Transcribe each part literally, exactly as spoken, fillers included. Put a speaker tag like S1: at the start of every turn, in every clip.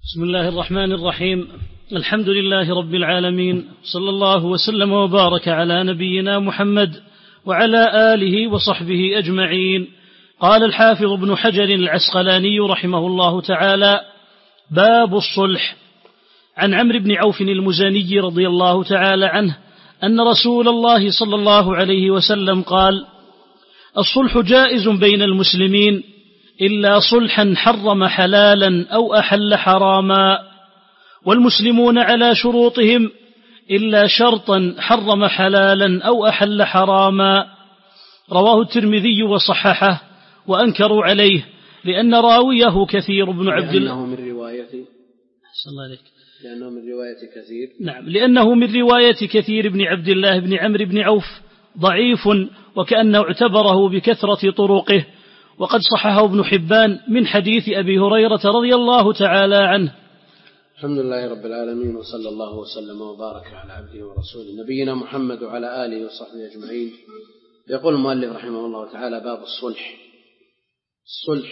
S1: بسم الله الرحمن الرحيم. الحمد لله رب العالمين، صلى الله وسلم وبارك على نبينا محمد وعلى آله وصحبه أجمعين. قال الحافظ ابن حجر العسقلاني رحمه الله تعالى: باب الصلح. عن عمرو بن عوف المزني رضي الله تعالى عنه أن رسول الله صلى الله عليه وسلم قال: الصلح جائز بين المسلمين إلا صلحا حرم حلالا أو أحل حراما، والمسلمون على شروطهم إلا شرطا حرم حلالا أو أحل حراما. رواه الترمذي وصححه، وأنكروا عليه لأن راويه كثير بن عبد الله
S2: لأنه من رواية
S1: أحسن الله عليك
S2: لأنه من رواية كثير
S1: نعم لأنه من رواية كثير بن عبد الله بن عمرو بن عوف ضعيف، وكأنه اعتبره بكثرة طرقه. وقد صححه ابن حبان من حديث أبي هريرة رضي الله تعالى عنه.
S2: الحمد لله رب العالمين، وصلى الله وسلم وبارك على عبده ورسوله نبينا محمد وعلى آله وصحبه أجمعين. يقول المؤلف رحمه الله تعالى: باب الصلح. الصلح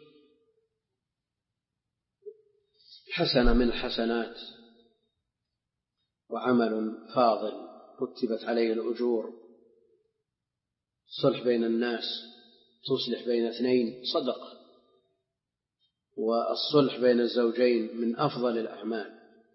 S2: حسنة من الحسنات وعمل فاضل رتبت عليه الأجور. الصلح بين الناس، تصلح بين اثنين صدقة، والصلح بين الزوجين من أفضل الأعمال،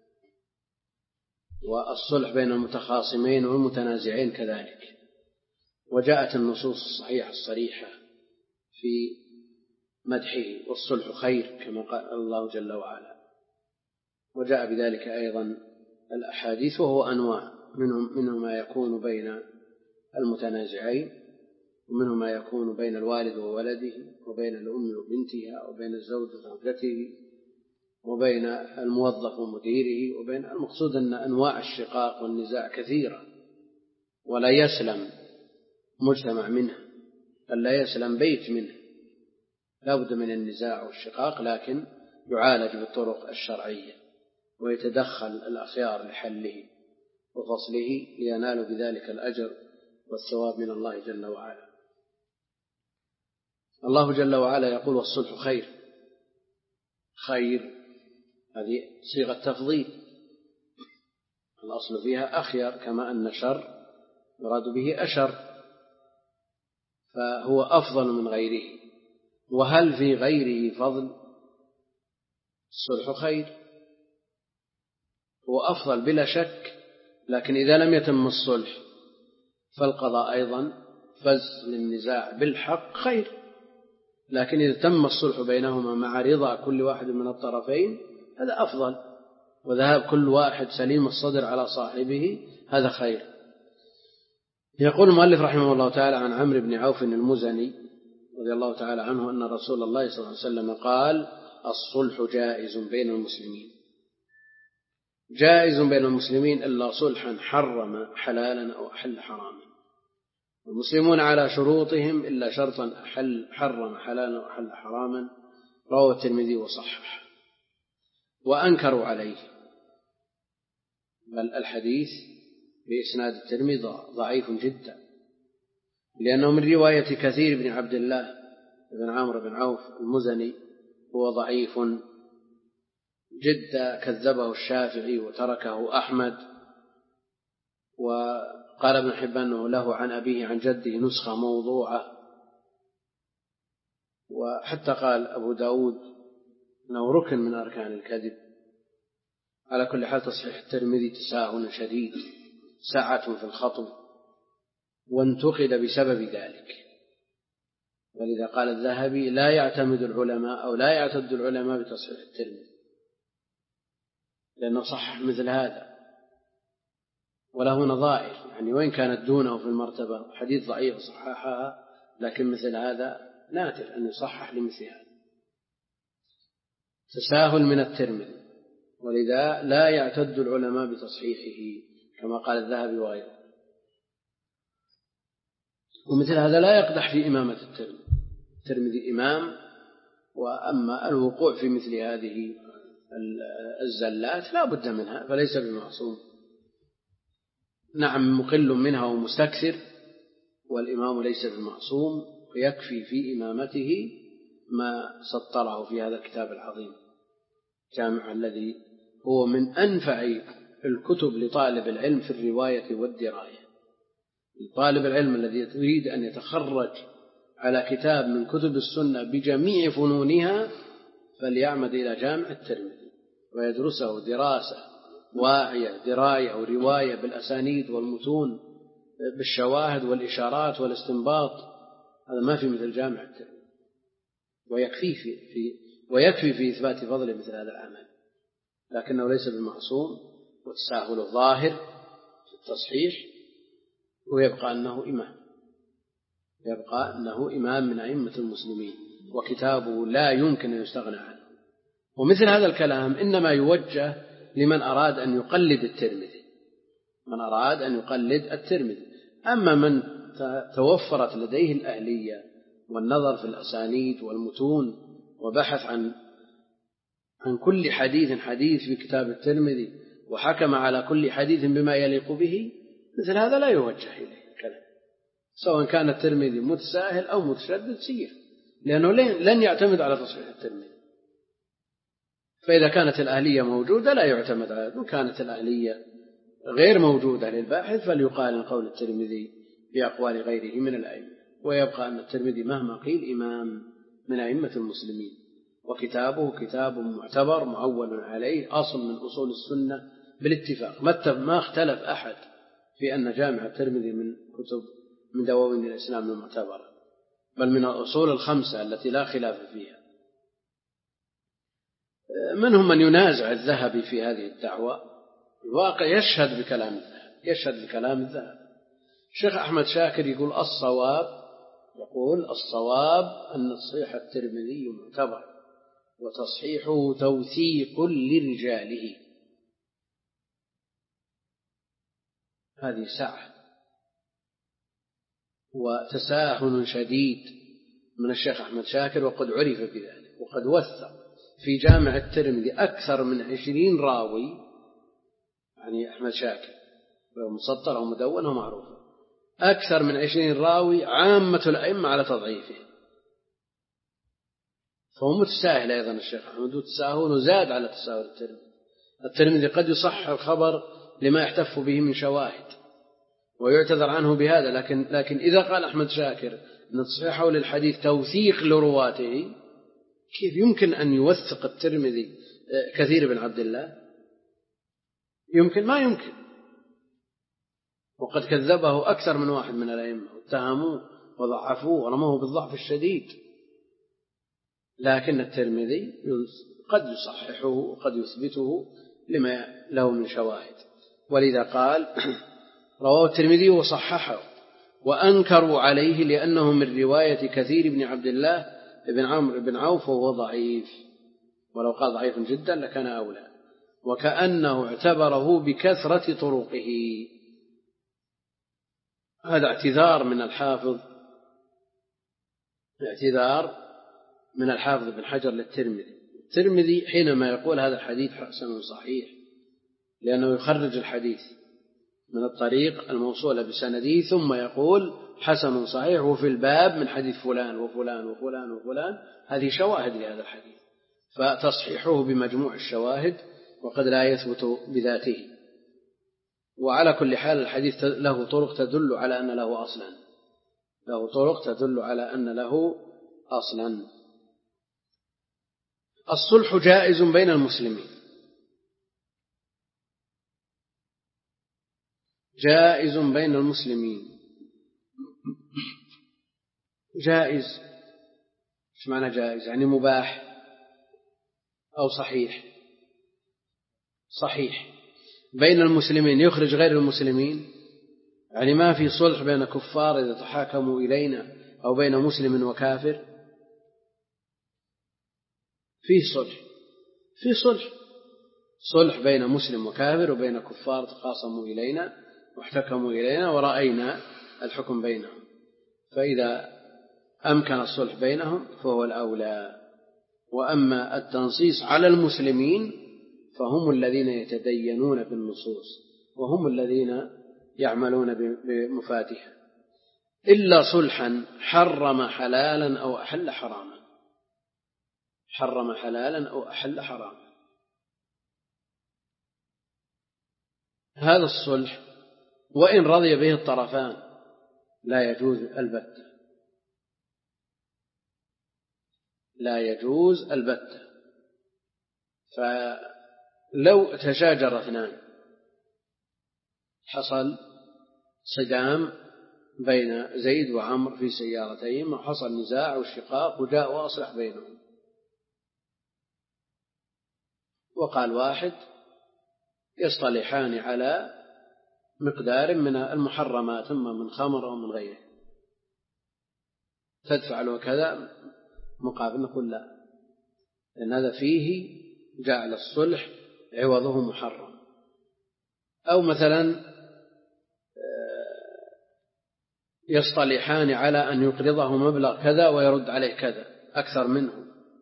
S2: والصلح بين المتخاصمين والمتنازعين كذلك. وجاءت النصوص الصحيحة الصريحة في مدحه: والصلح خير كما قال الله جل وعلا. وجاء بذلك أيضا الأحاديث، وهو أنواع، منهم منه ما يكون بين المتنازعين، ومنه ما يكون بين الوالد وولده، وبين الأم وبنتها، وبين الزوج وزوجته، وبين الموظف ومديره، وبين المقصود أن أنواع الشقاق والنزاع كثيرة، ولا يسلم مجتمع منها، بل لا يسلم بيت منه، لا بد من النزاع والشقاق، لكن يعالج بالطرق الشرعية، ويتدخل الأخيار لحله وفصله لينالوا بذلك الأجر والثواب من الله جل وعلا. الله جل وعلا يقول: والصلح خير. خير هذه صيغة تفضيل، الأصل فيها أخير، كما أن شر يراد به أشر، فهو أفضل من غيره. وهل في غيره فضل؟ الصلح خير، هو أفضل بلا شك، لكن إذا لم يتم الصلح فالقضاء أيضا فز للنزاع بالحق خير. لكن إذا تم الصلح بينهما مع رضا كل واحد من الطرفين هذا أفضل، وذهاب كل واحد سليم الصدر على صاحبه هذا خير. يقول المؤلف رحمه الله تعالى: عن عمرو بن عوف المزني رضي الله تعالى عنه أن رسول الله صلى الله عليه وسلم قال: الصلح جائز بين المسلمين. جائز بين المسلمين إلا صلحا حرم حلالا أو أحل حراما، والمسلمون على شروطهم إلا شرطا أحل حرم حلالا أو أحل حراما. رواه الترمذي وصححه، وأنكروا عليه، بل الحديث بإسناد الترمذي ضعيف جدا، لأنه من رواية كثير بن عبد الله بن عمرو بن عوف المزني، هو ضعيف جدا، كذبه الشافعي وتركه أحمد. وقال ابن حبان أنه له عن أبيه عن جده نسخة موضوعة، وحتى قال أبو داود أنه ركن من أركان الكذب. على كل حال تصحيح الترمذي تساهل شديد، سعة في الخطب، وانتقد بسبب ذلك. ولذا قال الذهبي: لا يعتمد العلماء أو لا يعتد العلماء بتصحيح الترمذي، لأنه صحح مثل هذا وله نظائر، يعني وإن كانت دونه في المرتبة حديث ضعيف صححها، لكن مثل هذا نادر أن يصحح لمثل هذا. تساهل من الترمذي، ولذا لا يعتد العلماء بتصحيحه كما قال الذهبي وغيره. ومثل هذا لا يقدح في إمامة الترمذي، الترمذي إمام، وأما الوقوع في مثل هذه الزلات لا بد منها، فليس بمعصوم. نعم مقل منها ومستكثر، والإمام ليس بمعصوم، ويكفي في إمامته ما سطره في هذا الكتاب العظيم. جامع الذي هو من أنفع الكتب لطالب العلم في الرواية والدراية. طالب العلم الذي يريد أن يتخرج على كتاب من كتب السنة بجميع فنونها فليعمد إلى جامع الترمذي ويدرسه دراسة واعية، دراية أو رواية بالأسانيد والمتون بالشواهد والإشارات والاستنباط. هذا ما في مثل جامع الترمذي، ويكفي في, في ويكفي في إثبات فضل مثل هذا العمل، لكنه ليس بمعصوم، وتساهل ظاهر في التصحيح، ويبقى أنه إمام، يبقى أنه إمام من أئمة المسلمين، وكتابه لا يمكن أن يستغنى عنه. ومثل هذا الكلام إنما يوجه لمن أراد أن يقلد الترمذي، من أراد أن يقلد الترمذي. أما من توفرت لديه الأهلية والنظر في الأسانيد والمتون وبحث عن عن كل حديث حديث في كتاب الترمذي وحكم على كل حديث بما يليق به، مثل هذا لا يوجه إليه الكلام، سواء كان الترمذي متساهل أو متشدد سير، لأنه لن يعتمد على تصحيح الترمذي. فإذا كانت الأهلية موجودة لا يعتمد على، وإن كانت الأهلية غير موجودة للباحث فليقال قول الترمذي بأقوال غيره من الأئمة. ويبقى أن الترمذي مهما قيل إمام من أئمة المسلمين، وكتابه كتاب معتبر معول عليه، أصل من أصول السنة بالاتفاق، ما اختلف أحد في أن جامع الترمذي من كتب من دواوين الإسلام المعتبرة، بل من الأصول الخمسة التي لا خلاف فيها. منهم من ينازع الذهبي في هذه الدعوة، الواقع يشهد بكلام الذهب، يشهد بكلام الذهب. الشيخ أحمد شاكر يقول الصواب يقول الصواب أن تصحيح الترمذي معتبر وتصحيحه توثيق لرجاله. هذه سعة وتساهل شديد من الشيخ أحمد شاكر، وقد عرف بذلك، وقد وثق في جامع الترمذي أكثر من عشرين راوي، يعني أحمد شاكر مسطر أو مدون ومعروف، أكثر من عشرين راوي عامة الأئمة على تضعيفه، فهو متساهل أيضا الشيخ أحمد، وتساهل وزاد على تساهل الترمذي. الترمذي قد يصح الخبر لما يحتف به من شواهد ويعتذر عنه بهذا، لكن لكن إذا قال أحمد شاكر أن تصحيحه للحديث توثيق لرواته، كيف يمكن أن يوثق الترمذي كثير بن عبد الله؟ يمكن؟ ما يمكن. وقد كذبه أكثر من واحد من الأئمة واتهموه وضعفوه ورموه بالضعف الشديد، لكن الترمذي قد يصححه وقد يثبته لما له من شواهد. ولذا قال رواه الترمذي وصححه، وأنكروا عليه لأنه من رواية كثير بن عبد الله بن عمرو بن عوف وهو ضعيف، ولو قال ضعيف جدا لكان أولى، وكأنه اعتبره بكثرة طرقه. هذا اعتذار من الحافظ اعتذار من الحافظ بن حجر للترمذي. الترمذي حينما يقول هذا الحديث حسن صحيح لأنه يخرج الحديث من الطريق الموصولة بسنده، ثم يقول حسن صحيح وفي الباب من حديث فلان وفلان وفلان وفلان، هذه شواهد لهذا الحديث، فتصحيحه بمجموع الشواهد وقد لا يثبت بذاته. وعلى كل حال الحديث له طرق تدل على أن له أصلا له طرق تدل على أن له أصلا. الصلح جائز بين المسلمين، جائز بين المسلمين جائز ايش معنى جائز؟ يعني مباح أو صحيح. صحيح بين المسلمين يخرج غير المسلمين، يعني ما في صلح بين كفار إذا تحاكموا إلينا أو بين مسلم وكافر، فيه صلح فيه صلح صلح بين مسلم وكافر وبين كفار تخاصموا إلينا واحتكموا إلينا ورأينا الحكم بينهم، فإذا أمكن الصلح بينهم فهو الأولى. وأما التنصيص على المسلمين فهم الذين يتدينون بالنصوص وهم الذين يعملون بمفاتها، إلا صلحا حرم حلالا أو أحل حراما حرم حلالا أو أحل حراما هذا الصلح وإن رضي به الطرفان لا يجوز البتة، لا يجوز البتة. فلو تشاجر اثنان، حصل صدام بين زيد وعمر في سيارتين وحصل نزاع وشقاق وجاء وأصلح بينهم، وقال واحد يصطلحان على مقدار من المحرمات ثم من خمر أو من غيره، تدفع له كذا مقابل، نقول لا، لأن هذا فيه جعل الصلح عوضه محرم. أو مثلا يصطلحان على أن يقرضه مبلغ كذا ويرد عليه كذا أكثر منه،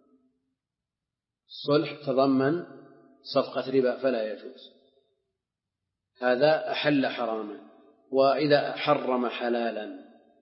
S2: الصلح تضمن صفقة ربا فلا يجوز، هذا أحل حراما. وإذا حرم حلالا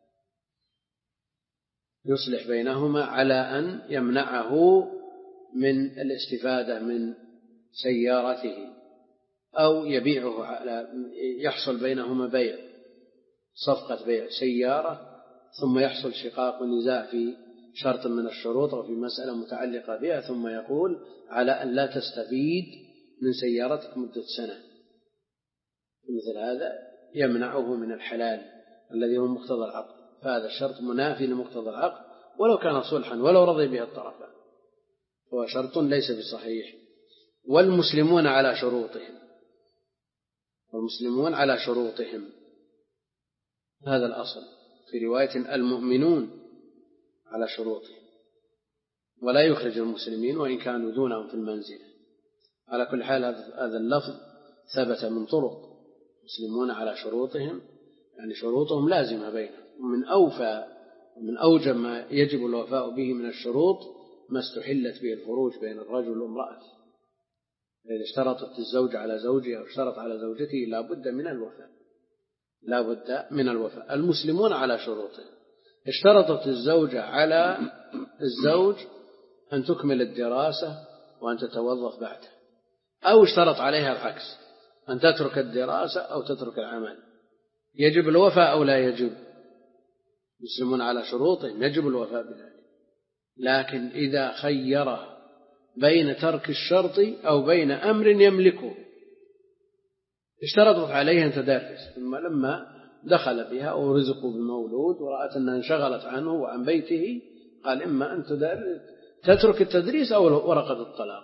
S2: يصلح بينهما على أن يمنعه من الاستفادة من سيارته أو يبيعه، على يحصل بينهما بيع، صفقة بيع سيارة، ثم يحصل شقاق ونزاع في شرط من الشروط أو في مسألة متعلقة بها، ثم يقول على أن لا تستفيد من سيارتك مدة سنة، مثل هذا يمنعه من الحلال الذي هو مقتضى العقد، فهذا الشرط منافي لمقتضى العقد ولو كان صلحا ولو رضي به الطرفان، هو شرط ليس بصحيح. والمسلمون على شروطهم، والمسلمون على شروطهم، هذا الأصل. في رواية المؤمنون على شروطهم، ولا يخرج المسلمين وإن كانوا دونهم في المنزلة. على كل حال هذا اللفظ ثبت من طرق، مسلمون على شروطهم يعني شروطهم لازمة بينهم، ومن أوفى ومن أوجب ما يجب الوفاء به من الشروط ما استحلت به الفروج بين الرجل وامرأته، إذا اشترطت الزوج على زوجها أو اشترط على زوجته لا بد من الوفاء، لا بد من الوفاء. المسلمون على شروطهم، اشترطت الزوجة على الزوج أن تكمل الدراسة وأن تتوظف بعده، أو اشترط عليها العكس، أن تترك الدراسة أو تترك العمل، يجب الوفاء أو لا يجب؟ مسلمون على شروطهم يجب الوفاء بذلك. لكن إذا خير بين ترك الشرط أو بين أمر يملكه، اشترطت عليه أن تدرس، ثم لما دخل بها أو رزقوا بمولود ورأت أنها انشغلت عنه وعن بيته، قال إما أن تترك التدريس أو ورقة الطلاق،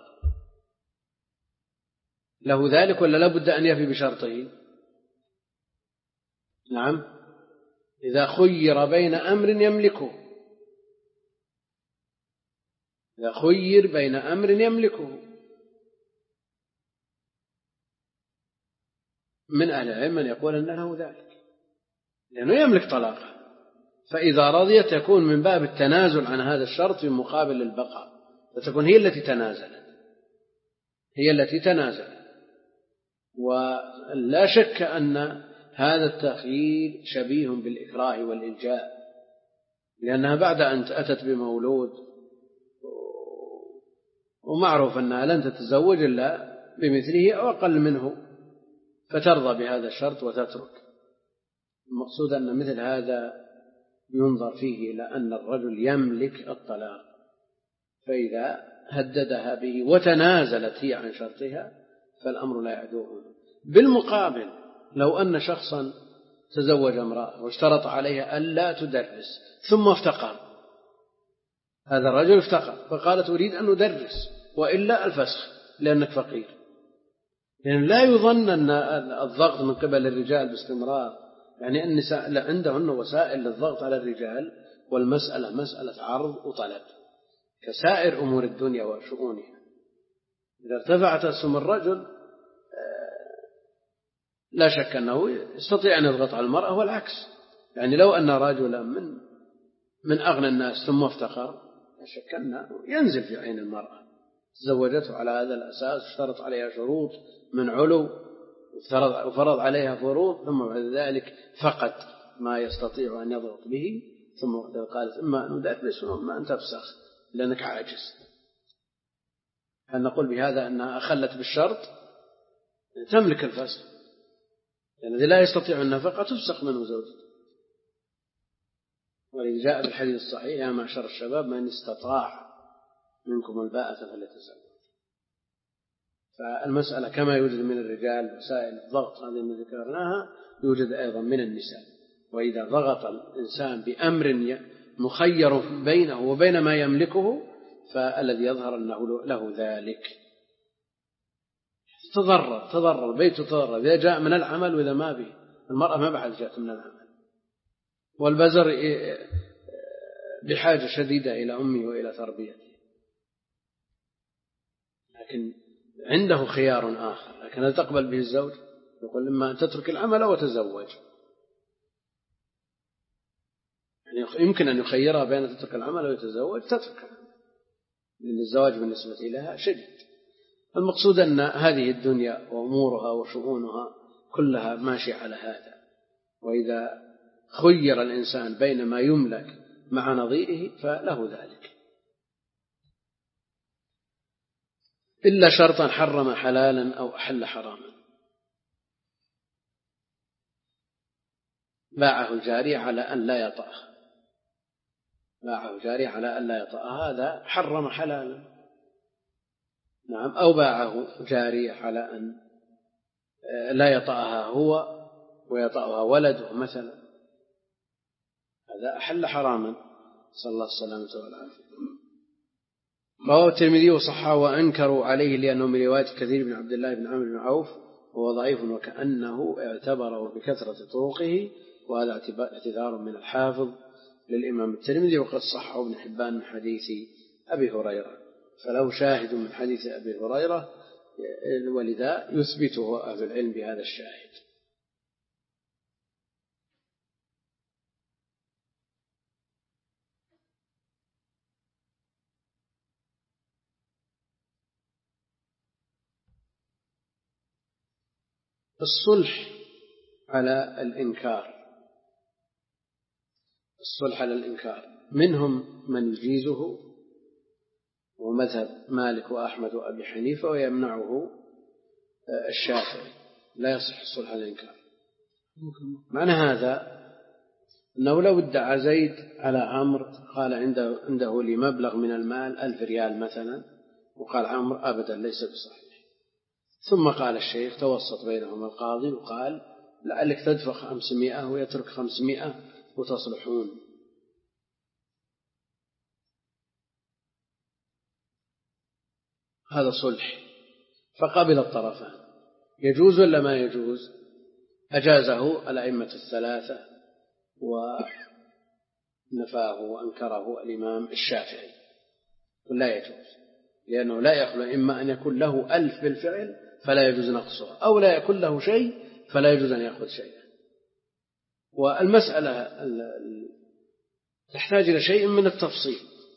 S2: له ذلك ولا لا بد أن يفي بشرطه؟ نعم، إذا خير بين أمر يملكه، إذا خير بين أمر يملكه. من أهل العلم من يقول أن له ذلك لأنه يملك طلاقه، فإذا رضيت تكون من باب التنازل عن هذا الشرط في مقابل البقاء، فتكون هي التي تنازلت، هي التي تنازلت. ولا شك أن هذا التخيير شبيه بالإكراه والإلجاء، لأنها بعد أن أتت بمولود ومعروف أنها لن تتزوج إلا بمثله أو أقل منه، فترضى بهذا الشرط وتترك. المقصود أن مثل هذا ينظر فيه إلى أن الرجل يملك الطلاق، فإذا هددها به وتنازلت هي عن شرطها فالأمر لا يعدوه. بالمقابل لو أن شخصا تزوج امرأة واشترط عليها ألا تدرس ثم افتقر، هذا الرجل افتقر فقالت أريد أن أدرس وإلا الفسخ لأنك فقير، لأن يعني لا يظن أن الضغط من قبل الرجال باستمرار، يعني النساء عندهن وسائل للضغط على الرجال، والمسألة مسألة عرض وطلب كسائر أمور الدنيا وشؤونها. إذا ارتفعت أسهم الرجل لا شك أنه يستطيع أن يضغط على المرأة، والعكس، يعني لو أن رجلا من من أغنى الناس ثم افتقر لا شك أنه ينزل في عين المرأة، تزوجته على هذا الأساس، اشترط عليها شروط من علو وفرض عليها فروض، ثم بعد ذلك فقد ما يستطيع أن يضغط به، ثم قالت إما أن أدرس وإما أن تفسخ لأنك عاجز. هل نقول بهذا أنها أخلت بالشرط؟ تملك الفسخ، لأن الذي لا يستطيع النفقة تفسخ منه زوجته. ولذا جاء في الحديث الصحيح: يا معشر الشباب من استطاع منكم الباءة فليتزوج. فالمسألة كما يوجد من الرجال وسائل الضغط هذه التي ذكرناها يوجد أيضا من النساء. وإذا ضغط الإنسان بأمر مخير بينه وبين ما يملكه فالذي يظهر أنه له ذلك. تضرر تضرر بيت تضرر إذا جاء من العمل وإذا ما به. المرأة ما بعد جاءت من العمل، والبزر بحاجة شديدة إلى أمه وإلى تربيته، لكن عنده خيار آخر. لكن هل تقبل به الزوج؟ يقول: إما أن تترك العمل وتزوج. يعني يمكن أن يخيرها بين تترك العمل ويتزوج، تترك العمل، لأن الزواج بالنسبة لها شديد. المقصود أن هذه الدنيا وأمورها وشؤونها كلها ماشية على هذا. وإذا خير الإنسان بين ما يملك مع نظيره فله ذلك، إلا شرطا حرم حلالا أو أحل حراما. باعه الجارية على أن لا يطأها، باعه الجارية على أن لا يطأها، هذا حرم حلالا. نعم. أو باعه جارية على أن لا يطأها هو ويطأها ولده مثلا، هذا أحل حراما. صلى الله السلامة والعافية. رواه الترمذي وصححه وأنكروا عليه لأنه من رواية كثير بن عبد الله بن عمرو بن عوف وهو ضعيف وكأنه اعتبره بكثرة طرقه، وهذا اعتذار من الحافظ للإمام الترمذي، وقد صححه ابن حبان من حديث أبي هريرة، فله شاهد من حديث أبي هريرة، ولذا يثبته أهل العلم بهذا الشاهد. الصلح على الإنكار، الصلح على الإنكار منهم من يجيزه ومذهب مالك وأحمد وأبي حنيفة، ويمنعه الشافعي، لا يصح الصلح على الإنكار. معنى هذا أنه لو ادعى زيد على عمرو قال عنده, عنده لمبلغ من المال ألف ريال مثلا، وقال عمرو أبدا ليس بصحيح، ثم قال الشيخ توسط بينهم القاضي وقال لعلك تدفع خمسمائة ويترك خمسمائة وتصلحون، هذا صلح، فقبل الطرفان. يجوز ولا ما يجوز؟ أجازه الأئمة الثلاثة ونفاه وأنكره الإمام الشافعي، ولا يجوز، لأنه لا يخلو إما أن يكون له ألف بالفعل فلا يجوز نقصه، أو لا يكون له شيء فلا يجوز أن يأخذ شيئا. والمسألة تحتاج إلى شيء من التفصيل.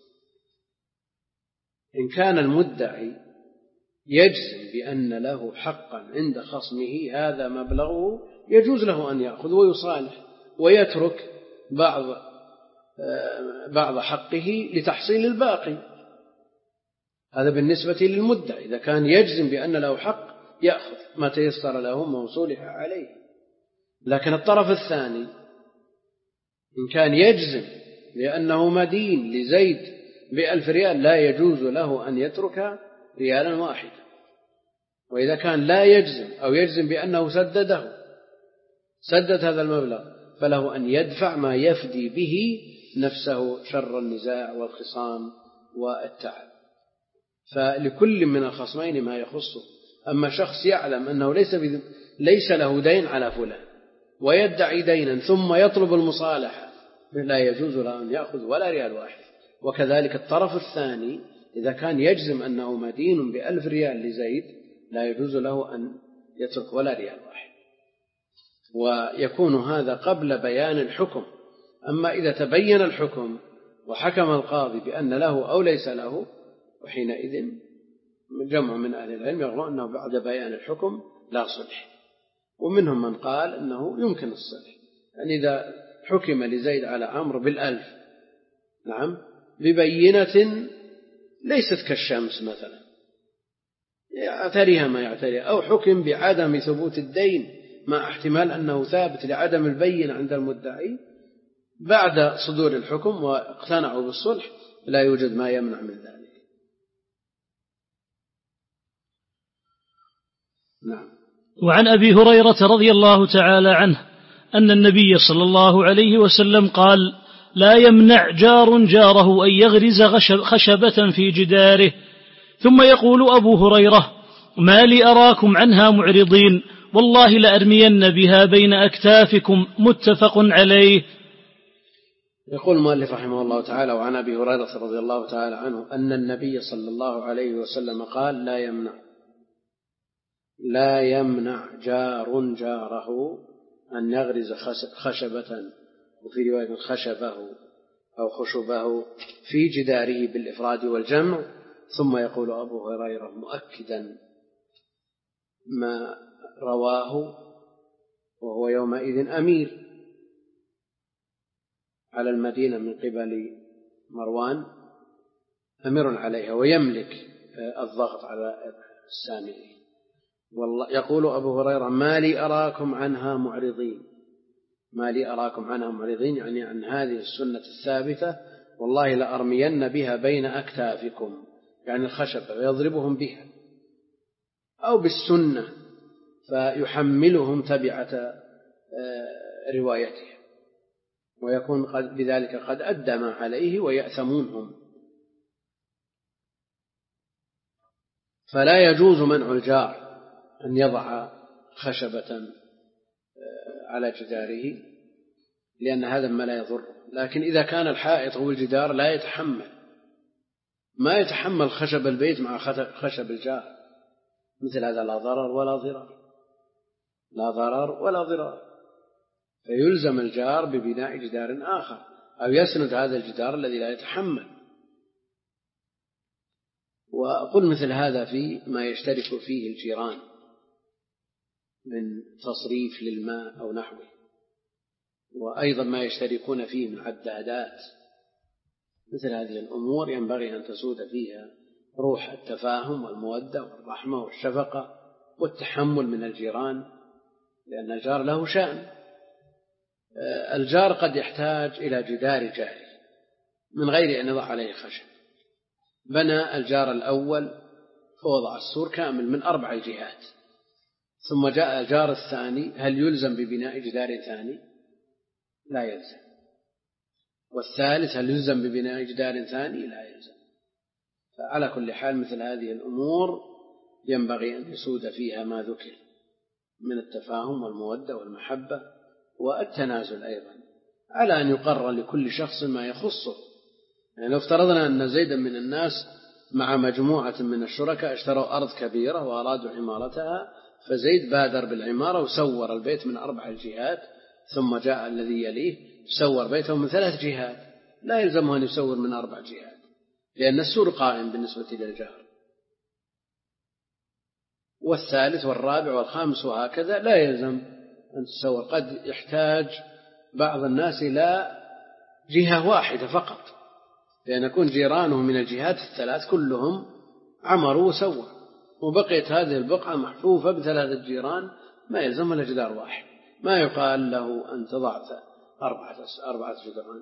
S2: إن كان المدعي يجزم بأن له حقا عند خصمه هذا مبلغه، يجوز له أن يأخذ ويصالح ويترك بعض بعض حقه لتحصيل الباقي. هذا بالنسبة للمدعي، إذا كان يجزم بأن له حق يأخذ ما تيسر له موصوله عليه. لكن الطرف الثاني إن كان يجزم لأنه مدين لزيد بألف ريال لا يجوز له أن يترك ريالا واحدا. وإذا كان لا يجزم أو يجزم بأنه سدده سدد هذا المبلغ فله أن يدفع ما يفدي به نفسه شر النزاع والخصام والتعب. فلكل من الخصمين ما يخصه. أما شخص يعلم أنه ليس, ليس له دين على فلان ويدعي دينا ثم يطلب المصالحة لا يجوز له أن يأخذ ولا ريال واحد. وكذلك الطرف الثاني إذا كان يجزم أنه مدين بألف ريال لزيد لا يجوز له أن يترك ولا ريال واحد. ويكون هذا قبل بيان الحكم. أما إذا تبين الحكم وحكم القاضي بأن له أو ليس له، وحينئذ جمع من أهل العلم يرون أنه بعد بيان الحكم لا صلح. ومنهم من قال أنه يمكن الصلح، يعني إذا حكم لزيد على عمرو بالألف نعم ببينة ليست كالشمس مثلا يعتريها ما يعتريها، أو حكم بعدم ثبوت الدين مع احتمال أنه ثابت لعدم البينة عند المدعي، بعد صدور الحكم واقتنعوا بالصلح لا يوجد ما يمنع من ذلك. نعم.
S1: وعن أبي هريرة رضي الله تعالى عنه أن النبي صلى الله عليه وسلم قال: لا يمنع جار جاره أن يغرز خشبة في جداره. ثم يقول أبو هريرة: ما لي أراكم عنها معرضين، والله لأرمين بها بين أكتافكم. متفق عليه.
S2: يقول المؤلف رحمه الله تعالى: وعن أبي هريرة رضي الله تعالى عنه أن النبي صلى الله عليه وسلم قال: لا يمنع لا يمنع جار جاره أن يغرز خشبة، وفي رواية خشبه أو خشبه في جداره بالإفراد والجمع. ثم يقول أبو هريرة مؤكدا ما رواه، وهو يومئذ أمير على المدينة من قبل مروان، أمير عليها ويملك الضغط على السامعين. والله يقول أبو هريرة: ما لي أراكم عنها معرضين. ما لي أراكم عنها معرضين يعني عن هذه السنة الثابتة، والله لأرمين بها بين أكتافكم، يعني الخشب ويضربهم بها، أو بالسنة فيحملهم تبعة روايتها، ويكون قد بذلك قد أدى ما عليه ويأثمونهم. فلا يجوز منع الجار أن يضع خشبة على جداره، لأن هذا ما لا يضر. لكن إذا كان الحائط أو الجدار لا يتحمل ما يتحمل خشب البيت مع خشب الجار، مثل هذا لا ضرر ولا ضرار، لا ضرر ولا ضرار، فيلزم الجار ببناء جدار آخر أو يسند هذا الجدار الذي لا يتحمل. وأقول مثل هذا في ما يشترك فيه الجيران من تصريف للماء أو نحوه، وأيضا ما يشتركون فيه من عدادات. مثل هذه الأمور ينبغي أن تسود فيها روح التفاهم والمودة والرحمة والشفقة والتحمل من الجيران، لأن الجار له شأن. الجار قد يحتاج إلى جدار جاري من غير أن يضع عليه خشب. بنى الجار الأول فوضع السور كامل من أربع جهات، ثم جاء الجار الثاني، هل يلزم ببناء جدار ثاني؟ لا يلزم. والثالث هل يلزم ببناء جدار ثاني؟ لا يلزم. فعلى كل حال مثل هذه الأمور ينبغي أن يسود فيها ما ذكر من التفاهم والمودة والمحبة والتنازل أيضا، على أن يقرر لكل شخص ما يخصه. يعني لو افترضنا أن زيدا من الناس مع مجموعة من الشركاء اشتروا أرض كبيرة وأرادوا عمارتها، فزيد بادر بالعمارة وسور البيت من أربع جهات، ثم جاء الذي يليه سور بيته من ثلاث جهات، لا يلزمه أن يسور من أربع جهات، لأن السور قائم بالنسبة للجار. والثالث والرابع والخامس وهكذا لا يلزم أن تسور. قد يحتاج بعض الناس إلى جهة واحدة فقط، لأن يكون جيرانه من الجهات الثلاث كلهم عمروا وسووا، وبقيت هذه البقعة محفوفة بثلاثة جيران، ما يلزم إلا جدار واحد، ما يقال له أن تضع أربعة أربعة جدران.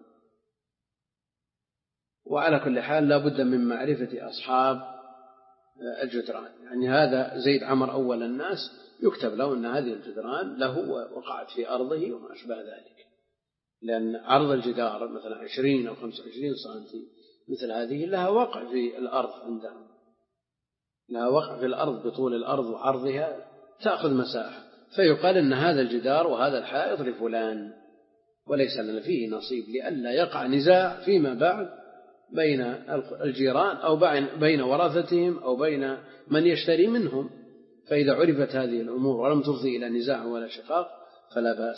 S2: وعلى كل حال لا بد من معرفة أصحاب الجدران، يعني هذا زيد عمر أول الناس يكتب له أن هذه الجدران له وقعت في أرضه وما أشبه ذلك، لأن عرض الجدار مثلا عشرين أو خمسة وعشرين سنتي مثل هذه لها وقع في الأرض، عندهم لها وقع في الأرض بطول الأرض وعرضها تأخذ مساحة، فيقال أن هذا الجدار وهذا الحائط لفلان وليس لنا فيه نصيب، لئلا يقع نزاع فيما بعد بين الجيران أو بين ورثتهم أو بين من يشتري منهم. فإذا عرفت هذه الأمور ولم تفضي إلى نزاع ولا شقاق فلا بأس.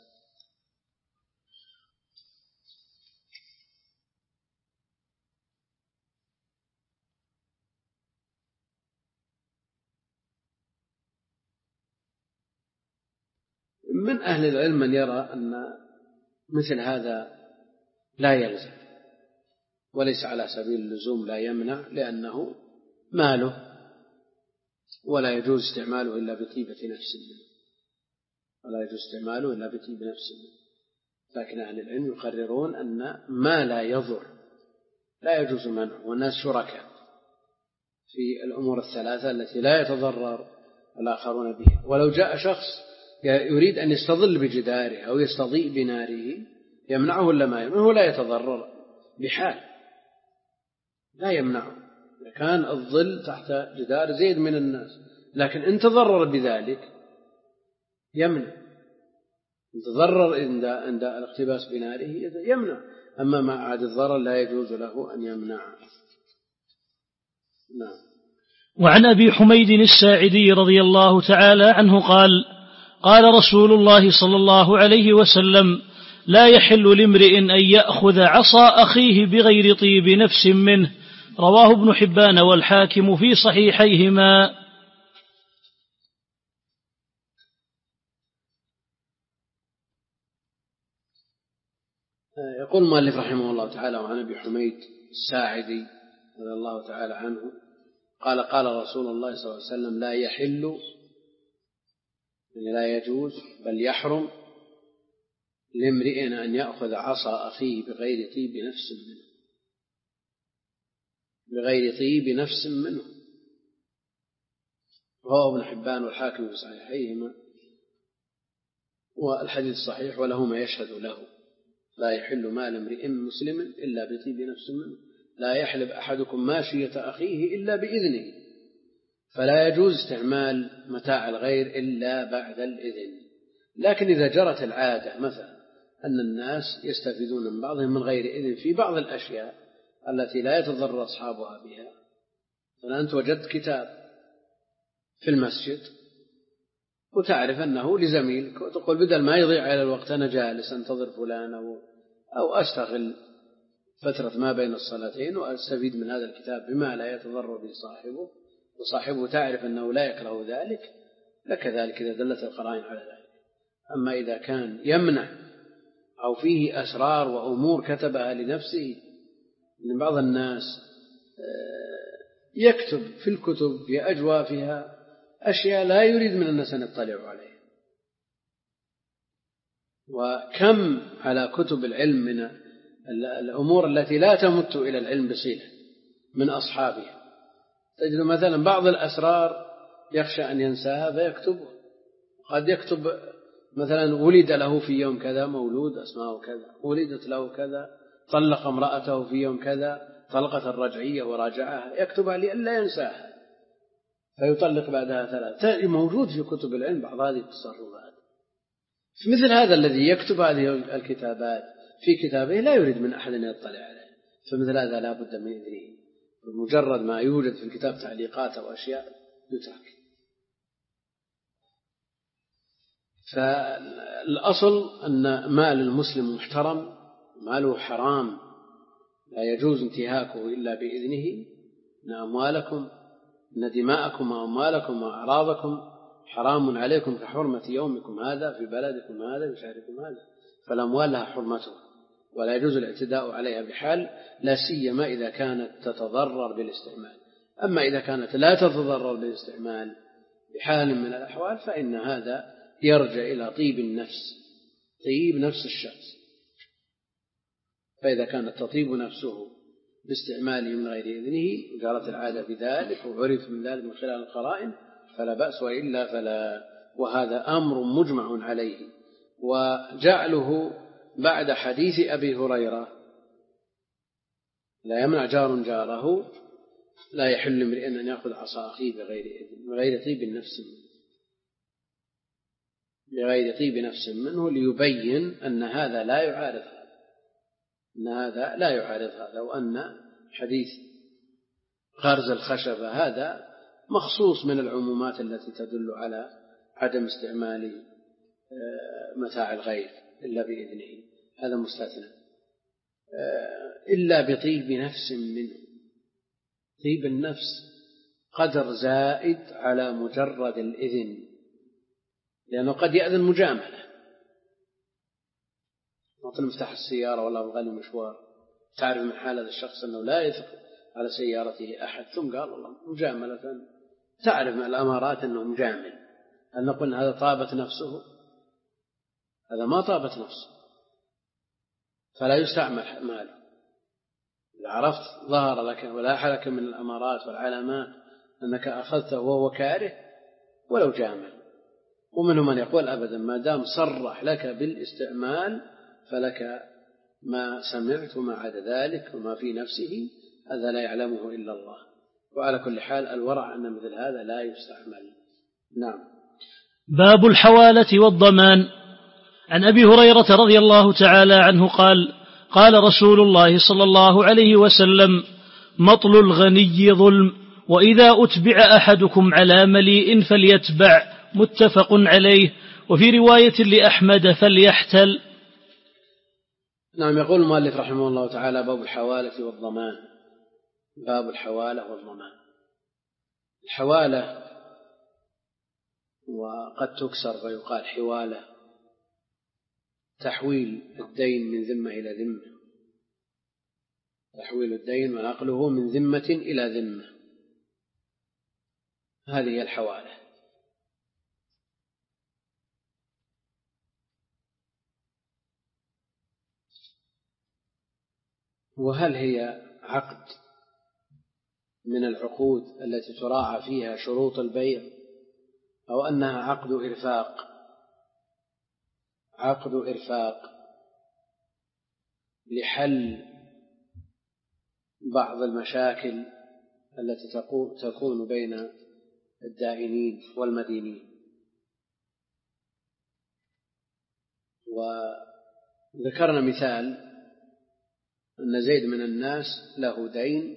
S2: من أهل العلم من يرى أن مثل هذا لا يلزم، وليس على سبيل اللزوم، لا يمنع، لأنه ماله ولا يجوز استعماله إلا بطيبة نفس منه. ولا يجوز استعماله إلا بطيب نفس. لكن أهل العلم يقررون أن ما لا يضر لا يجوز منعه، والناس شركاء في الأمور الثلاثة التي لا يتضرر الآخرون بها. ولو جاء شخص يريد أن يستظل بجداره أو يستضيء بناره يمنعه ولا ما يمنعه؟ لا يتضرر بحال، لا يمنعه. كان الظل تحت جدار زيد من الناس، لكن إن تضرر بذلك يمنع. إن تضرر عند الاقتباس بناره يمنع، أما مع عاد الضرر لا يجوز له أن يمنع. نعم.
S1: وعن أبي حميد الساعدي رضي الله تعالى عنه قال: قال رسول الله صلى الله عليه وسلم: لا يحل لامرئ أن يأخذ عصا أخيه بغير طيب نفس منه. رواه ابن حبان والحاكم في صحيحيهما.
S2: يقول المؤلف رحمه الله تعالى: وعن أبي حميد الساعدي رضي الله تعالى عنه قال: قال رسول الله صلى الله عليه وسلم: لا يحل، يعني لا يجوز بل يحرم، لامرئ أن يأخذ عصا أخيه بغير طيب نفس منه، بغير طيب نفس منه. رواه ابن حبان والحاكم في صحيحيهما، والحديث صحيح ولهما يشهد له. لا يحل مال امرئ مسلم إلا بطيب نفس منه، لا يحلب أحدكم ماشية أخيه إلا بإذنه، فلا يجوز استعمال متاع الغير إلا بعد الإذن. لكن إذا جرت العادة مثلا أن الناس يستفيدون من بعضهم من غير إذن في بعض الأشياء التي لا يتضرر أصحابها بها، فأنت وجدت كتاب في المسجد وتعرف أنه لزميلك، وتقول بدل ما يضيع على الوقت أنا جالس أنتظر فلان أو, أو أشتغل فترة ما بين الصلاتين وأستفيد من هذا الكتاب بما لا يتضرر به صاحبه، وصاحبه تعرف أنه لا يكره ذلك، لك ذلك إذا دلت القرائن على ذلك. أما إذا كان يمنع أو فيه أسرار وأمور كتبها لنفسه، من بعض الناس يكتب في الكتب في أجوافها أشياء لا يريد من الناس أن يطلعوا عليها. وكم على كتب العلم من الأمور التي لا تمت إلى العلم بصلة من أصحابها، تجد مثلا بعض الأسرار يخشى أن ينساها فيكتبه. قد يكتب مثلا: ولد له في يوم كذا مولود اسمه كذا، ولدت له كذا، طلق امرأته في يوم كذا طلقة الرجعية وراجعها، يكتبها لئلا ينساها فيطلق بعدها ثلاث. موجود في كتب العلم بعض هذه التصرفات. في مثل هذا الذي يكتب هذه الكتابات في كتابه لا يريد من أحد أن يطلع عليه، فمثل هذا لا بد من إذنه. بمجرد ما يوجد في الكتاب تعليقات أو أشياء يترك. فالأصل أن مال المسلم محترم، ماله حرام لا يجوز انتهاكه إلا بإذنه. إن أموالكم إن دماءكم وأموالكم وأعراضكم حرام عليكم كحرمة يومكم هذا في بلدكم هذا في شهركم هذا. فالأموال لها حرمته ولا يجوز الاعتداء عليها بحال، لا سيما إذا كانت تتضرر بالاستعمال. أما إذا كانت لا تتضرر بالاستعمال بحال من الأحوال فإن هذا يرجع إلى طيب النفس، طيب نفس الشخص. فإذا كانت تطيب نفسه باستعماله من غير إذنه جرت العادة بذلك وعرف من ذلك من خلال القرائن فلا بأس، وإلا فلا. وهذا أمر مجمع عليه. وجعله بعد حديث أبي هريرة: لا يمنع جار جاره، لا يحل امرئ أن يأخذ عصا أخيه بغير إذن، بغير طيب النفس منه، بغير طيب نفس منه، ليبين أن هذا لا يعارض هذا، أن هذا لا يعارض هذا، وأن حديث غرز الخشبة هذا مخصوص من العمومات التي تدل على عدم استعمال متاع الغير إلا بإذنه، هذا مستثنى. إلا بطيب نفس منه. طيب النفس قدر زائد على مجرد الإذن، لأنه قد يأذن مجاملة. مثل مفتاح السيارة والله بغالي مشوار، تعرف من حال هذا الشخص أنه لا يثق على سيارته أحد، ثم قال والله مجاملة، تعرف من الأمارات أنه مجامل. هل نقول أن هذا طابت نفسه؟ هذا ما طابت نفسه فلا يستعمل ماله. إذا عرفت ظهر لك ولاح لك من الأمارات والعلامات أنك أخذته وهو كاره ولو جامل. ومنهم من يقول أبدا ما دام صرح لك بالاستعمال فلك ما سمعت وما عدا ذلك وما في نفسه هذا لا يعلمه إلا الله. وعلى كل حال الورع أن مثل هذا لا يستعمل. نعم.
S1: باب الحوالة والضمان. عن أبي هريرة رضي الله تعالى عنه قال قال رسول الله صلى الله عليه وسلم مطل الغني ظلم وإذا أتبع أحدكم على مليء فليتبع متفق عليه. وفي رواية لأحمد فليحتل.
S2: نعم. يقول المؤلف رحمه الله تعالى باب الحوالة والضمان. باب الحوالة والضمان. الحوالة وقد تكسر فيقال حوالة تحويل الدين من ذمة إلى ذمة، تحويل الدين ونقله من ذمة إلى ذمة، هذه هي الحوالة. وهل هي عقد من العقود التي تراعى فيها شروط البيع أو أنها عقد إرفاق؟ عقد إرفاق لحل بعض المشاكل التي تكون بين الدائنين والمدينين. وذكرنا مثال أن زيد من الناس له دين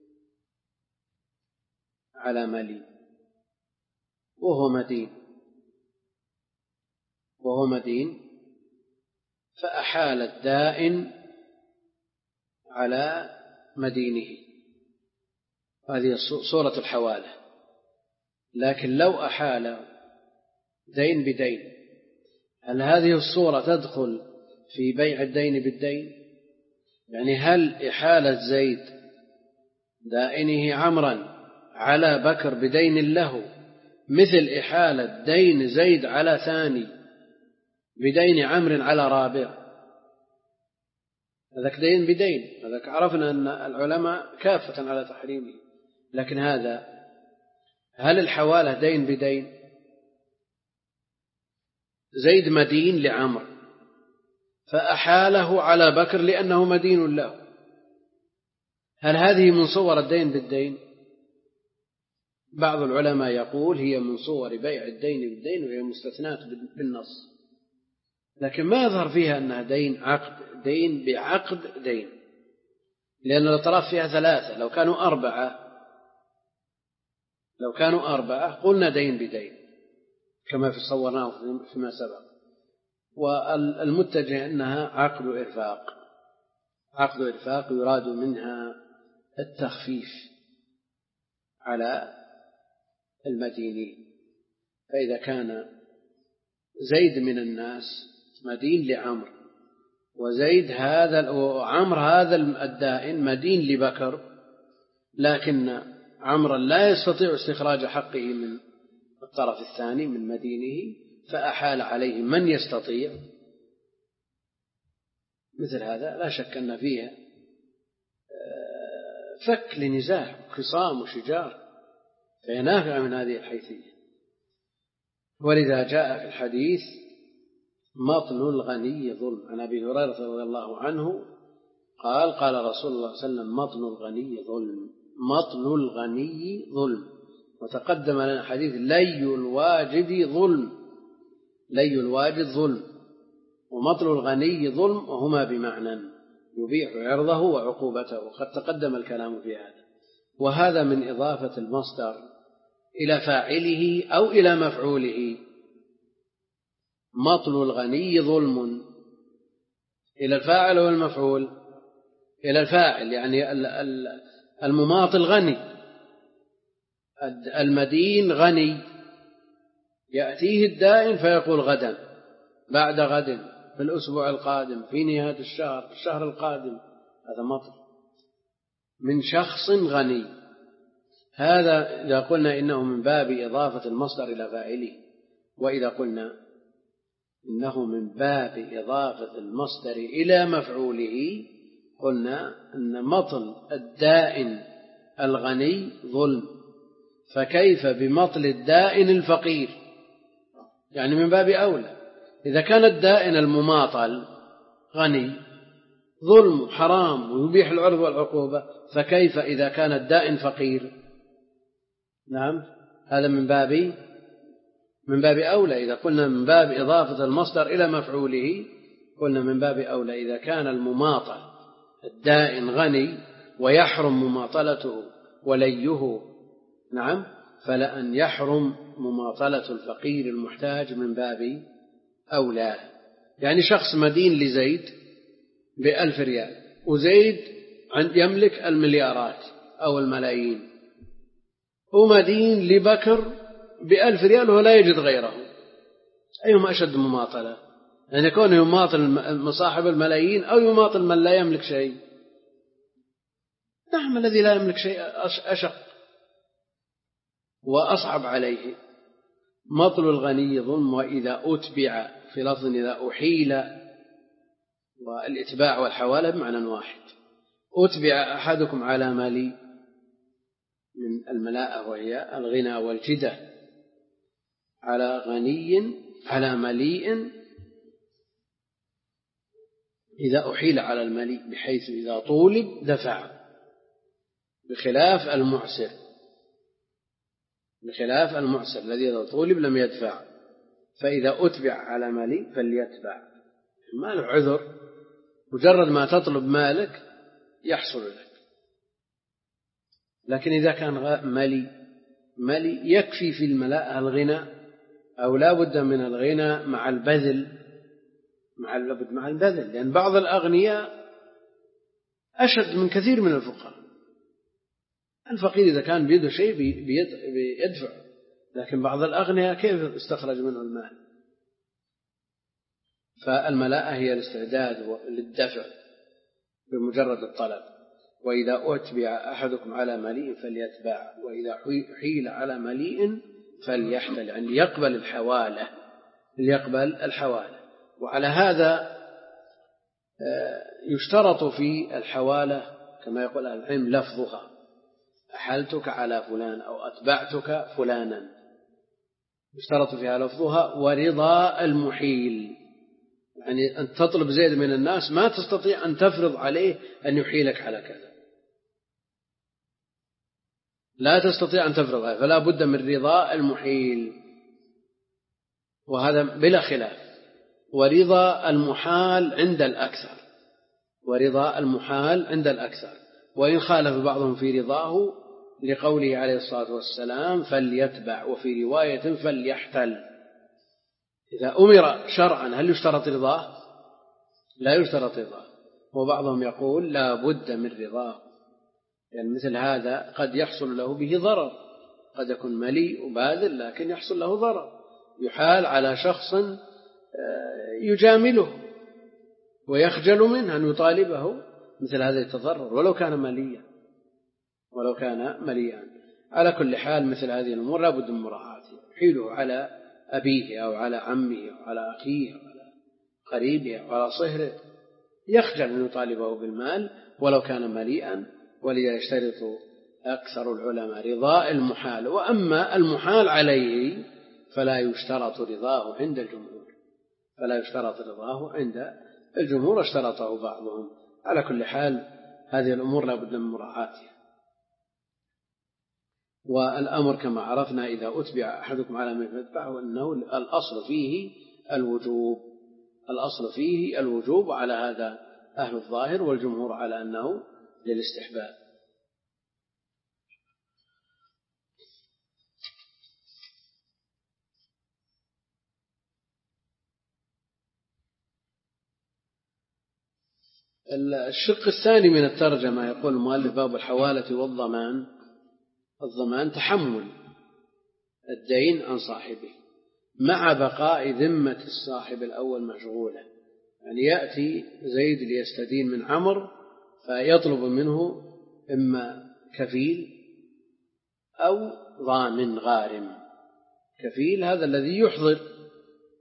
S2: على ملي وهو مدين وهو مدين فأحال الدائن على مدينه، هذه صورة الحوالة. لكن لو أحال دين بدين هل هذه الصورة تدخل في بيع الدين بالدين؟ يعني هل إحالة زيد دائنه عمرا على بكر بدين له مثل إحالة دين زيد على ثاني بدين عمرو على رابع؟ هذاك دين بدين، هذاك عرفنا أن العلماء كافة على تحريمه. لكن هذا هل الحوالة دين بدين؟ زيد مدين لعمرو فأحاله على بكر لأنه مدين له، هل هذه من صور الدين بالدين؟ بعض العلماء يقول هي من صور بيع الدين بالدين وهي مستثنات بالنص، لكن ما يظهر فيها أنها دين عقد دين بعقد دين، لأن الأطراف فيها ثلاثة. لو كانوا أربعة لو كانوا أربعة قلنا دين بدين كما في صورناه فيما سبق. والمتجه أنها عقد إرفاق، عقد إرفاق يراد منها التخفيف على المدينين. فإذا كان زيد من الناس مدين لعمر وزيد هذا وعمر هذا الدائن مدين لبكر، لكن عمرا لا يستطيع استخراج حقه من الطرف الثاني من مدينه فأحال عليه من يستطيع، مثل هذا لا شك أن فيه فك لنزاع وخصام وشجار، فهي نافعة من هذه الحيثية. ولذا جاء في الحديث مطل الغني ظلم. عن أبي هريرة رضي الله عنه قال قال رسول الله صلى الله عليه وسلم مطل الغني ظلم. مطل الغني ظلم. وتقدم لنا حديث لي الواجد ظلم، لي الواجد ظلم ومطل الغني ظلم، وهما بمعنى يبيح عرضه وعقوبته، وقد تقدم الكلام في هذا. وهذا من إضافة المصدر إلى فاعله أو إلى مفعوله. مطل الغني ظلم إلى الفاعل والمفعول إلى الفاعل، يعني المماطل غني، المدين غني، يأتيه الدائن فيقول غدا بعد غد في الأسبوع القادم في نهاية الشهر في الشهر القادم، هذا مطل من شخص غني. هذا إذا قلنا إنه من باب إضافة المصدر إلى فاعله. وإذا قلنا إنه من باب إضافة المصدر إلى مفعوله قلنا أن مطل الدائن الغني ظلم، فكيف بمطل الدائن الفقير؟ يعني من باب أولى. إذا كان الدائن المماطل غني ظلم حرام ويبيح العرض والعقوبة، فكيف إذا كان الدائن فقير؟ نعم، هذا من باب من باب أولى. إذا قلنا من باب إضافة المصدر إلى مفعوله قلنا من باب أولى. إذا كان المماطل الدائن غني ويحرم مماطلته وليه، نعم، فلأن يحرم مماطلة الفقير المحتاج من باب أولى. يعني شخص مدين لزيد بألف ريال وزيد يملك المليارات أو الملايين، ومدين لبكر بألف ريال ولا يجد غيره، أيهما أشد مماطلة؟ يعني يكون يماطل صاحب الملايين أو يماطل من لا يملك شيء؟ نعم، الذي لا يملك شيء أشق وأصعب عليه. مطل الغني ظلم، وإذا أتبع في لفظ إذا أحيل، والإتباع والحوالة بمعنى واحد. أتبع أحدكم على مالي من الملاءة وهي الغنى والجدة، على غني على مليء إذا أحيل على المليء، بحيث إذا طولب دفع، بخلاف المعسر بخلاف المعسر الذي إذا طولب لم يدفع. فإذا أتبع على مليء فليتبع، ما له عذر، مجرد ما تطلب مالك يحصل لك. لكن إذا كان ملي ملي يكفي في الملاءة الغنى، أو لا بد من الغنى مع البذل مع لابد مع البذل، لأن بعض الأغنياء أشد من كثير من الفقراء. الفقير إذا كان بيده شيء بيدفع، لكن بعض الأغنياء كيف استخرج منه المال؟ فالملاءة هي الاستعداد للدفع بمجرد الطلب. وإذا أتبع أحدكم على مليء فليتبع، وإذا حيل على مليء فليحتل، يعني ليقبل الحوالة ليقبل الحوالة. وعلى هذا يشترط في الحوالة كما يقول العلم لفظها، أحلتك على فلان أو أتبعتك فلانا، يشترط فيها لفظها ورضا المحيل. يعني أن تطلب زيد من الناس ما تستطيع أن تفرض عليه أن يحيلك على كذا، لا تستطيع أن تفرض عليه، فلا بد من رضا المحيل، وهذا بلا خلاف. ورضا المحال عند الأكثر ورضا المحال عند الأكثر وإن خالف بعضهم في رضاه لقوله عليه الصلاة والسلام فليتبع، وفي رواية فليحتل. إذا أمر شرعا هل يشترط رضاه؟ لا يشترط رضاه. وبعضهم يقول لا بد من رضاه، يعني مثل هذا قد يحصل له به ضرر، قد يكون مليء وباذل لكن يحصل له ضرر، يحال على شخص يجامله ويخجل منه أن يطالبه، مثل هذا يتضرر ولو كان مليا ولو كان مليا. على كل حال مثل هذه الأمور لا بد من مراعاتها. يحيله على أبيه أو على عمه أو على أخيه أو على قريبه أو على صهره، يخجل أن يطالبه بالمال ولو كان مليئا. ولذا يشترط أكثر العلماء رضاء المحال. وأما المحال عليه فلا يشترط رضاه عند الجمهور فلا يشترط رضاه عند الجمهور اشترطه بعضهم. على كل حال هذه الأمور لا بد من مراعاتها. والأمر كما عرفنا إذا أتبع أحدكم على ما يتبعه أنه الأصل فيه الوجوب الأصل فيه الوجوب وعلى هذا أهل الظاهر، والجمهور على أنه للاستحباب. الشق الثاني من الترجمة يقول المؤلف باب الحوالة والضمان. الضمان تحمل الدين عن صاحبه مع بقاء ذمة الصاحب الأول مشغولة. يعني يأتي زيد ليستدين من عمرو فيطلب منه إما كفيل أو ضامن غارم. كفيل هذا الذي يحضر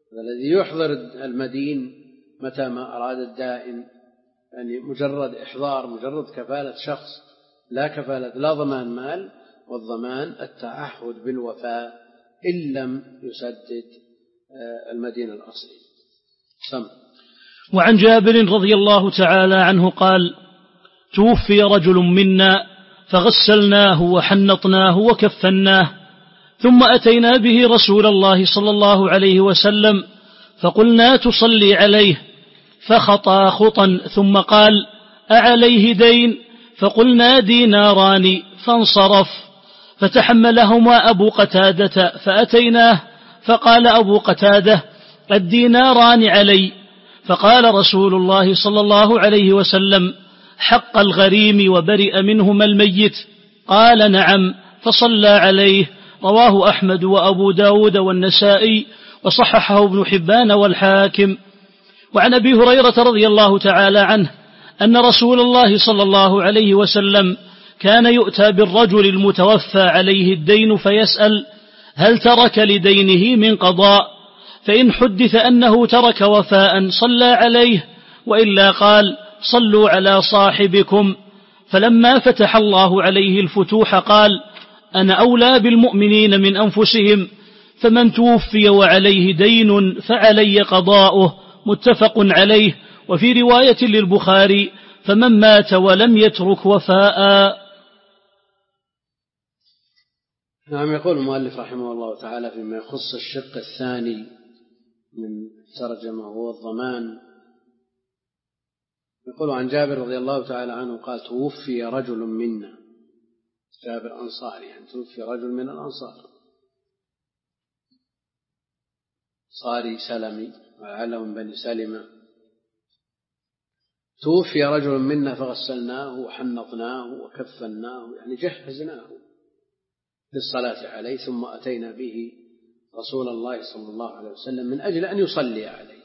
S2: الذي يحضر المدين متى ما أراد الدائن، يعني مجرد إحضار، مجرد كفالة شخص، لا كفالة لا ضمان مال، والضمان التعهد بالوفاء إن لم يسدد المدين الأصلي. سم.
S1: وعن جابر رضي الله تعالى عنه قال: توفي رجل منا فغسلناه وحنطناه وكفناه، ثم أتينا به رسول الله صلى الله عليه وسلم فقلنا تصلي عليه، فخطى خطا ثم قال: أعليه دين؟ فقلنا: ديناران، فانصرف. فتحملهما أبو قتادة فأتيناه فقال أبو قتادة: الديناران علي. فقال رسول الله صلى الله عليه وسلم: حق الغريم وبرئ منهما الميت. قال: نعم. فصلى عليه. رواه أحمد وأبو داود والنسائي، وصححه ابن حبان والحاكم. وعن أبي هريرة رضي الله تعالى عنه أن رسول الله صلى الله عليه وسلم كان يؤتى بالرجل المتوفى عليه الدين فيسأل: هل ترك لدينه من قضاء؟ فإن حدث أنه ترك وفاء صلى عليه، وإلا قال: صلوا على صاحبكم. فلما فتح الله عليه الفتوح قال: أنا أولى بالمؤمنين من أنفسهم، فمن توفي وعليه دين فعلي قضاؤه. متفق عليه. وفي رواية للبخاري: فمن مات ولم يترك وفاء.
S2: نعم. يقول المؤلف رحمه الله تعالى فيما يخص الشق الثاني من ترجمة هو الضمان، يقول عن جابر رضي الله تعالى عنه قال: توفي رجل منا، جابر أنصاري، يعني توفي رجل من الأنصار، صاري سلمي وعلى من بني سلمة. توفي رجل منا فغسلناه وحنطناه وكفناه، يعني جهزناه للصلاة عليه، ثم أتينا به رسول الله صلى الله عليه وسلم من أجل أن يصلي عليه.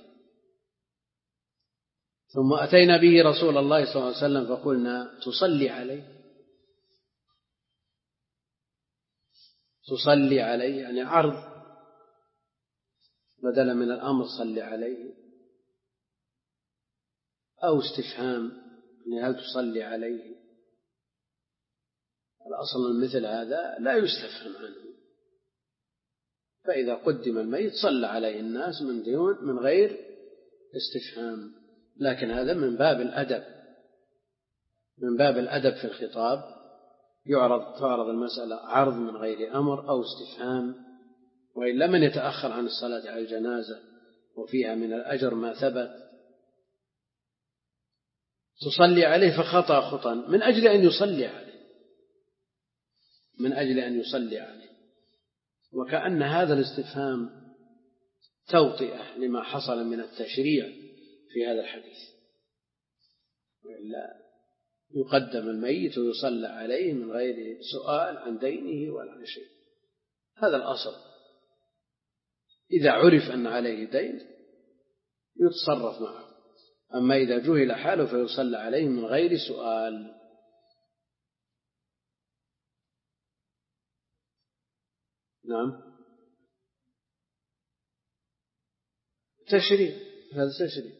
S2: ثم أتينا به رسول الله صلى الله عليه وسلم فقلنا: تصلي عليه؟ تصلي عليه يعني عرض بدلا من الأمر صلي عليه، أو استفهام يعني هل تصلي عليه؟ الأصل من مثل هذا لا يستفهم عنه، فإذا قدم الميت صلى عليه الناس من دون من غير استفهام، لكن هذا من باب الأدب، من باب الأدب في الخطاب، يعرض تعرض المسألة عرض من غير أمر أو استفهام، وإلا من يتأخر عن الصلاة على الجنازة وفيها من الأجر ما ثبت. تصلي عليه فخطأ خطا من أجل أن يصلي عليه، من أجل أن يصلي عليه، وكأن هذا الاستفهام توطئة لما حصل من التشريع في هذا الحديث، وإلا يقدم الميت ويصلى عليه من غير سؤال عن دينه ولا عن شيء. هذا الأصل. إذا عرف أن عليه دين يتصرف معه، أما إذا جهل حاله فيصلى عليه من غير سؤال. نعم. تشريع، هذا تشريع.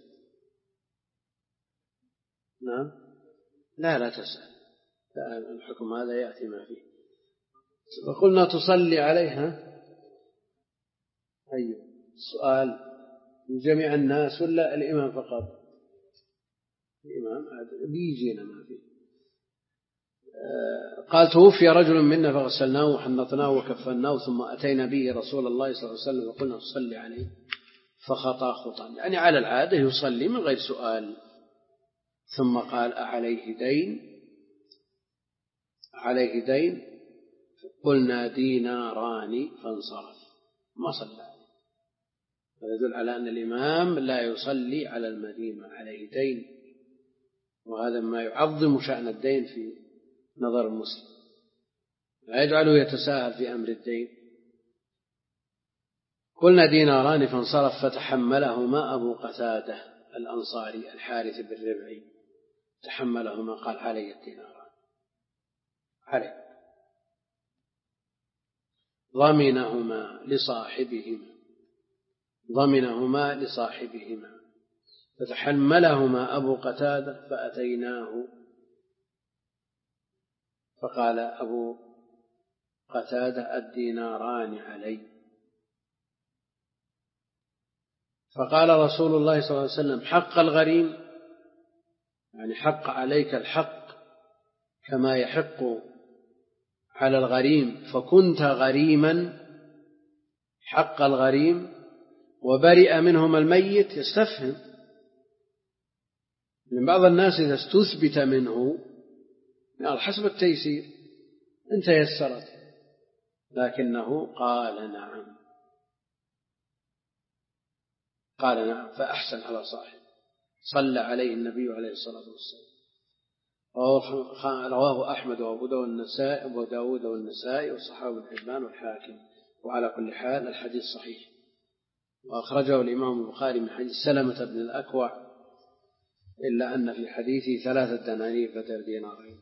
S2: نعم. لا لا تسأل، لا، الحكم هذا يأتي ما فيه. وقلنا تصلي عليها، أيوه السؤال من جميع الناس ولا الإمام فقط؟ الإمام بيجينا ما فيه. قال: توفي رجل منا فغسلناه وحنطناه وكفناه، ثم أتينا به رسول الله صلى الله عليه وسلم وقلنا تصلي عليه، فخطا خطا، يعني على العادة يصلي من غير سؤال. ثم قال: أعليه دين؟ عليه دين؟ قلنا: ديناران، فانصرف، ما صلى عليه. هذا يدل على أن الإمام لا يصلي على المدين عليه دين، وهذا ما يعظم شأن الدين في نظر المسلم، لا يجعله يتساهل في أمر الدين. قلنا: ديناران، فانصرف. فتحملهما أبو قتادة الأنصاري الحارث بن ربعي، تحملهما قال: علي الديناران، علي. ضمنهما لصاحبهما، ضمنهما لصاحبهما، فتحملهما أبو قتادة فأتيناه، فقال أبو قتادة الديناران علي. فقال رسول الله صلى الله عليه وسلم حق الغريم، يعني حق عليك الحق كما يحق على الغريم، فكنت غريما حق الغريم وبرئ منهما الميت. يستفهم، من بعض الناس إذا استثبت منه يعني حسب التيسير أنت يسرت، لكنه قال نعم، قال نعم فأحسن على صاحب، صلى عليه النبي عليه الصلاة والسلام. رواه أحمد وأبو داود والنسائي أبو داود والنسائي وصححه ابن حبان والحاكم. وعلى كل حال الحديث صحيح، وأخرجه الإمام البخاري من حديث سلمة بن الأكوع، إلا أن في حديثه ثلاثة دنانير بدل دينارين،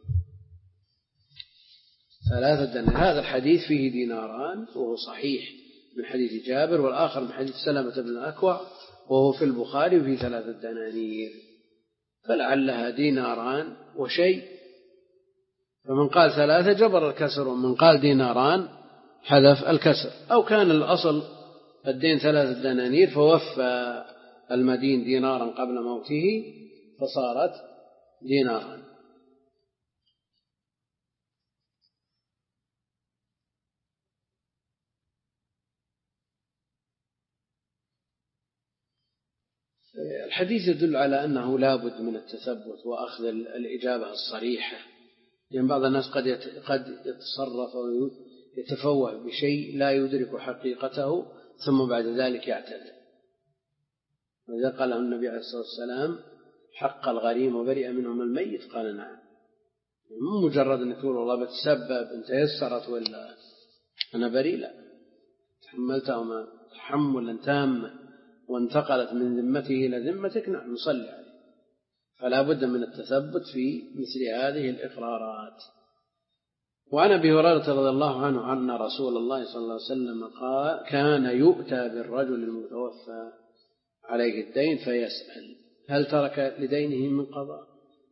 S2: ثلاثة دنانير. هذا الحديث فيه ديناران وهو صحيح من حديث جابر، والآخر من حديث سلمة بن الأكوع وهو في البخاري وفيه ثلاثة دنانير، فلعلها ديناران وشيء، فمن قال ثلاثة جبر الكسر، ومن قال ديناران حذف الكسر، أو كان الأصل الدين ثلاثة دنانير فوفى المدين دينارا قبل موته فصارت دينارا. الحديث يدل على أنه لا بد من التثبت وأخذ الإجابة الصريحة، لأن يعني بعض الناس قد قد يتصرف أو يتفوه بشيء لا يدرك حقيقته ثم بعد ذلك يعتذر. وإذا قال النبي عليه الصلاة والسلام حق الغريم وبرئ منهم الميت قال نعم، مو مجرد أن تقول والله بتسبب أنت يسرت ولا أنا بريء، لا، تحملتهما تحملا تاما وانتقلت من ذمته إلى ذمتك، نعم نصلي عليه. فلا بد من التثبت في مثل هذه الإقرارات. وعن أبي هريرة رضي الله عنه أن رسول الله صلى الله عليه وسلم قال كان يؤتى بالرجل المتوفى عليه الدين فيسأل هل ترك لدينه من قضاء.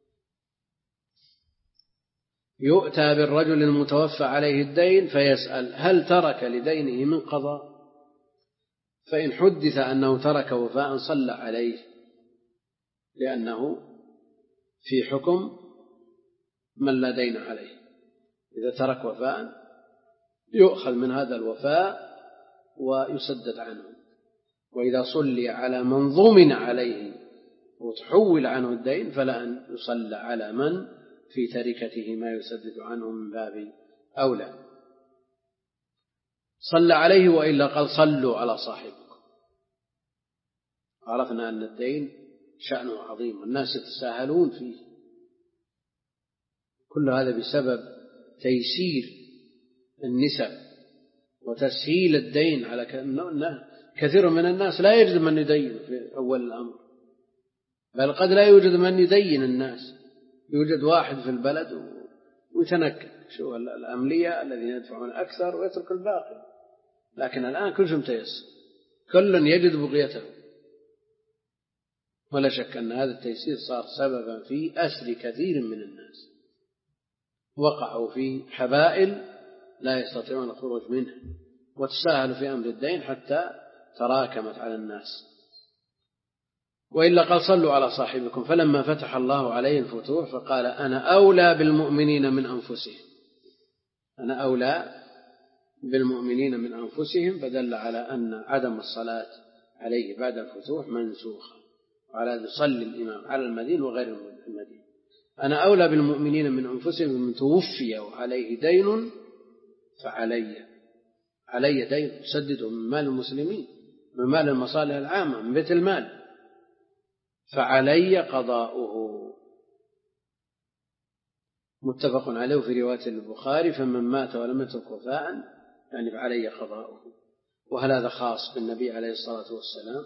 S2: يؤتى بالرجل المتوفى عليه الدين فيسأل هل ترك لدينه من قضاء، فإن حدث أنه ترك وفاء صلى عليه، لأنه في حكم من لا دين عليه. إذا ترك وفاء يؤخذ من هذا الوفاء ويسدد عنه، وإذا صلي على من ضمن عليه وتحول عنه الدين فلا أن يصلى على من في تركته ما يسدد عنه من باب أولى. صلى عليه وإلا قال صلوا على صاحبكم. عرفنا أن الدين شأنه عظيم والناس يتساهلون فيه، كل هذا بسبب تيسير النسب وتسهيل الدين على كثير من الناس لا يجد من يدين في أول الأمر، بل قد لا يوجد من يدين الناس، يوجد واحد في البلد ويتنكر شو الأملية الذين يدفعون أكثر ويترك الباقي. لكن الآن كل شيء متيسر، كل يجد بغيته، ولا شك أن هذا التيسير صار سببا في أسر كثير من الناس، وقعوا في حبائل لا يستطيعون الخروج منها، وتساهلوا في أمر الدين حتى تراكمت على الناس. وإلا قال صلوا على صاحبكم. فلما فتح الله عليه الفتوح فقال أنا أولى بالمؤمنين من أنفسهم، أنا أولى بالمؤمنين من أنفسهم، فدل على أن عدم الصلاة عليه بعد الفتوح منسوخة، وعلى يصلي الإمام على المدين وغير المدين. أنا أولى بالمؤمنين من أنفسهم، من توفي وعليه دين فعلي علي دين أسدده من مال المسلمين، من مال المصالح العامة، من بيت المال، فعلي قضاؤه. متفق عليه في رواية البخاري فمن مات ولم يترك وفاء يعني فعلي قضاؤه. وهل هذا خاص بالنبي عليه الصلاة والسلام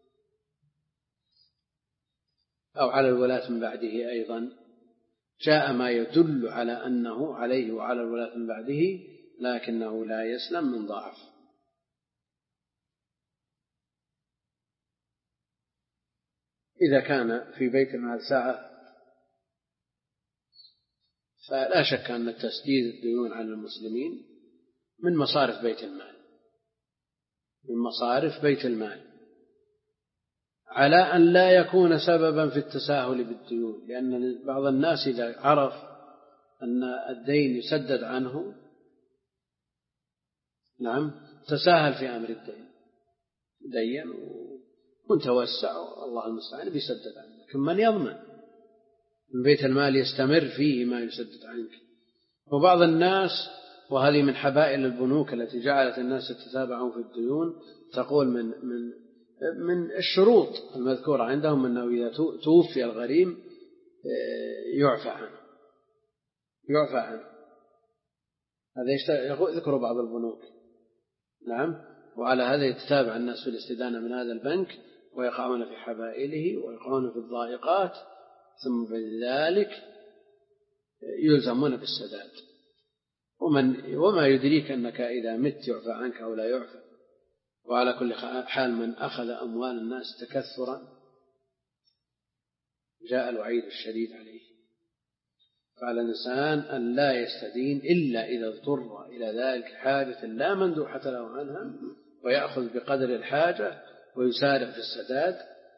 S2: أو على الولاة من بعده أيضا؟ جاء ما يدل على أنه عليه وعلى الولاة من بعده، لكنه لا يسلم من ضعف. إذا كان في بيت المال سعة فلا شك أن تسديد الديون على المسلمين من مصارف بيت المال من مصارف بيت المال على أن لا يكون سببا في التساهل بالديون، لأن بعض الناس إذا عرف أن الدين يسدد عنه نعم تساهل في أمر الدين، دين ومتوسع الله المستعان بيسدد عنه، لكن من يضمن من بيت المال يستمر فيه ما يسدد عنك؟ وبعض الناس، وهذه من حبائل البنوك التي جعلت الناس يتتابعون في الديون، تقول من من من الشروط المذكورة عندهم أنه إذا توفي الغريم يعفى عنه يعفى عنه هذا يذكر بعض البنوك. نعم. وعلى هذا يتتابع الناس في الاستدانة من هذا البنك ويقعون في حبائله ويقعون في الضائقات، ثم بذلك يلزمون بالسداد. ومن وما يدريك أنك إذا مت يعفى عنك أو لا يعفى. وعلى كل حال من أخذ أموال الناس تكثرا جاء الوعيد الشديد عليه. فعلى الإنسان أن لا يستدين إلا إذا اضطر إلى ذلك حاجة لا مندوحة له عنها، ويأخذ بقدر الحاجة ويسارع في السداد.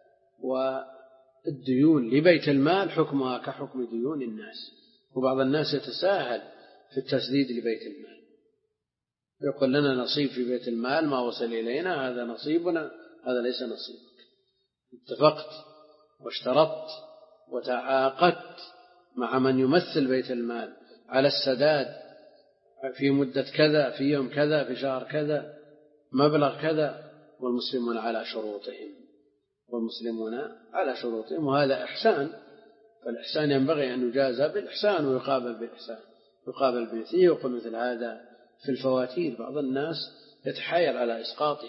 S2: والديون لبيت المال حكمها كحكم ديون الناس، وبعض الناس يتساهل في التسديد لبيت المال، يقول لنا نصيب في بيت المال ما وصل إلينا، هذا نصيبنا، هذا ليس نصيبك. اتفقت واشترطت وتعاقدت مع من يمثل بيت المال على السداد في مدة كذا، في يوم كذا، في شهر كذا، مبلغ كذا، والمسلمون على شروطهم والمسلمون على شروطهم وهذا إحسان. فالإحسان ينبغي أن يجازى بالإحسان ويقابل بالإحسان، يقابل بالمثل. يقول مثل هذا في الفواتير بعض الناس يتحايل على إسقاطه.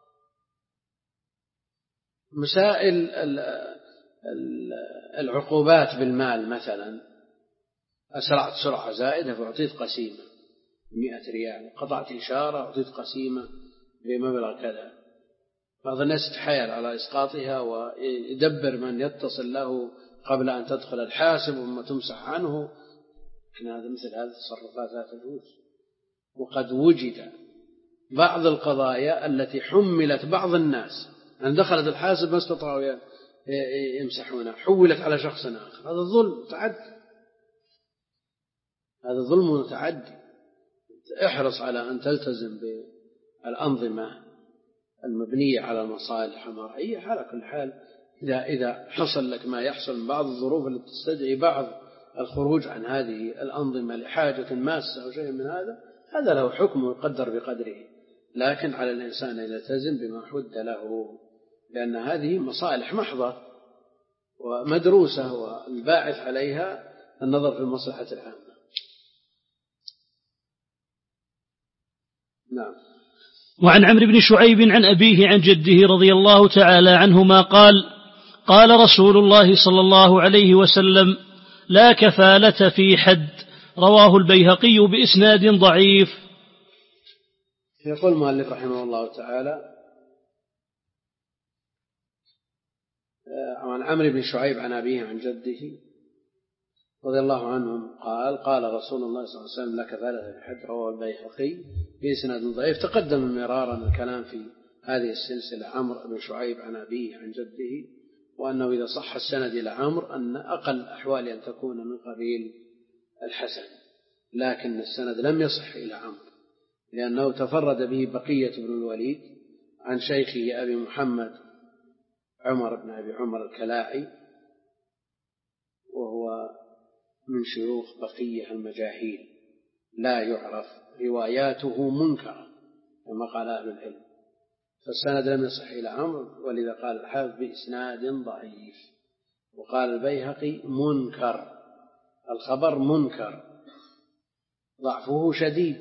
S2: مسائل العقوبات بالمال، مثلا أسرعت سرعة زائدة فأعطيت قسيمة مئة ريال، قطعت إشارة أعطيت قسيمة بمبلغ كذا. بعض الناس يتحايل على إسقاطها ويدبر من يتصل له قبل أن تدخل الحاسب وما تمسح عنه. لكن هذا مثل هذه التصرفات لا تجوز. وقد وجد بعض القضايا التي حملت بعض الناس أن دخلت الحاسب ما استطاعوا يمسحونها، حولت على شخص آخر. هذا ظلم متعدي، هذا ظلم متعدي. احرص على أن تلتزم بالأنظمة المبنية على المصالح المرعية. على كل حال إذا إذا حصل لك ما يحصل من بعض الظروف التي تستدعي بعض الخروج عن هذه الأنظمة لحاجة ماسة أو شيء من هذا، هذا له حكم ويقدر بقدره، لكن على الإنسان أن يلتزم بما حد له، لأن هذه مصالح محضة ومدروسة، والباعث عليها النظر في المصلحة العامة. نعم.
S1: وعن عمرو بن شعيب عن أبيه عن جده رضي الله تعالى عنهما قال: قال رسول الله صلى الله عليه وسلم: لا كفالة في حد. رواه البيهقي بإسناد ضعيف.
S2: يقول المؤلف رحمه الله تعالى: عن عمرو بن شعيب عن أبيه عن جده رضي الله عنهم قال: قال رسول الله صلى الله عليه وسلم: لا كفالة في حد. رواه البيهقي بإسناد ضعيف. تقدم مرارا الكلام في هذه السلسلة عمرو بن شعيب عن أبيه عن جده، وأنه إذا صح السند إلى عمرو أن أقل الأحوال أن تكون من قبيل الحسن، لكن السند لم يصح إلى عمرو لأنه تفرد به بقية بن الوليد عن شيخه أبي محمد عمر بن أبي عمر الكلاعي، وهو من شيوخ بقية المجاهيل لا يعرف، رواياته منكرة كما قال أهل العلم، فالسند لم يصح إلى عمرو، ولذا قال الحافظ بإسناد ضعيف. وقال البيهقي منكر، الخبر منكر ضعفه شديد.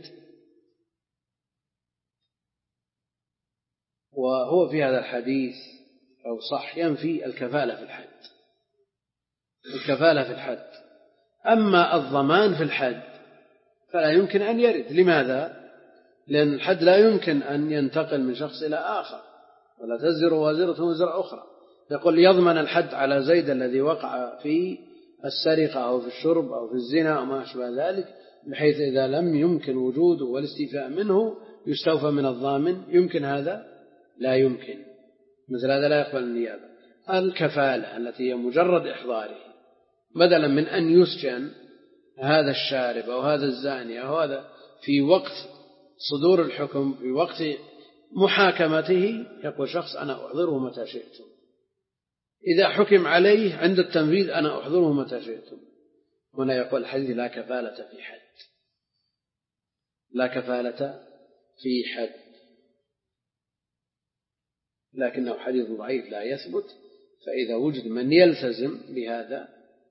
S2: وهو في هذا الحديث أو صح ينفي الكفالة في الحد، الكفالة في الحد. أما الضمان في الحد فلا يمكن أن يرد. لماذا؟ لأن الحد لا يمكن أن ينتقل من شخص إلى آخر، ولا تزر وازرة وزر أخرى، يقول يضمن الحد على زيد الذي وقع في السرقة أو في الشرب أو في الزنا أو ما أشبه ذلك، بحيث إذا لم يمكن وجوده والاستيفاء منه يستوفى من الضامن. يمكن هذا؟ لا يمكن، مثل هذا لا يقبل النيابة. الكفالة التي هي مجرد إحضاره، بدلا من أن يسجن هذا الشارب أو هذا الزاني أو هذا في وقت صدور الحكم، في وقت محاكمته، يقول شخص أنا أحضره متى شئتم، إذا حكم عليه عند التنفيذ أنا أحضره متى شئتم. هنا يقول الحديث لا كفالة في حد، لا كفالة في حد، لكنه حديث ضعيف لا يثبت. فإذا وجد من يلتزم بهذا،